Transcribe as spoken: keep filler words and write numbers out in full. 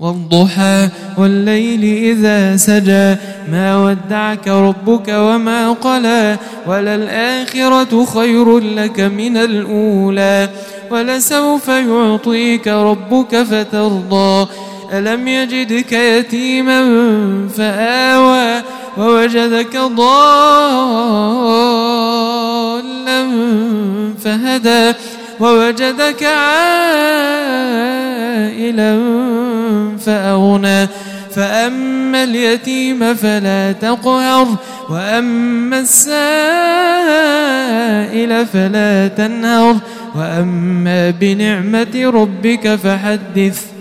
والضحى والليل إذا سجى ما ودعك ربك وما قلى وللآخرة خير لك من الأولى ولسوف يعطيك ربك فترضى ألم يجدك يتيما فآوى ووجدك ضالا فهدى ووجدك عائلا فأغنى فأما اليتيم فلا تقهر وأما السائل فلا تنهر وأما بنعمة ربك فحدث.